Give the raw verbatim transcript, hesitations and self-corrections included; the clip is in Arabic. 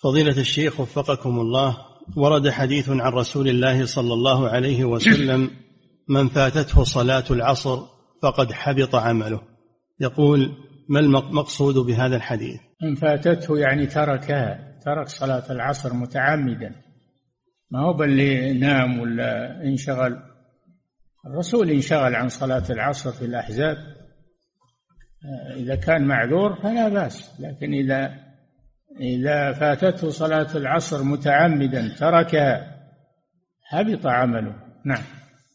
فضيلة الشيخ وفقكم الله، ورد حديث عن رسول الله صلى الله عليه وسلم: من فاتته صلاة العصر فقد حبط عمله. يقول: ما المقصود بهذا الحديث؟ من فاتته يعني تركها، ترك صلاة العصر متعمدا، ما هو بل نام ولا انشغل. الرسول انشغل عن صلاة العصر في الأحزاب، إذا كان معذور فلا بأس، لكن إذا إذا فاتته صلاة العصر متعمدا تركها حبط عمله. نعم.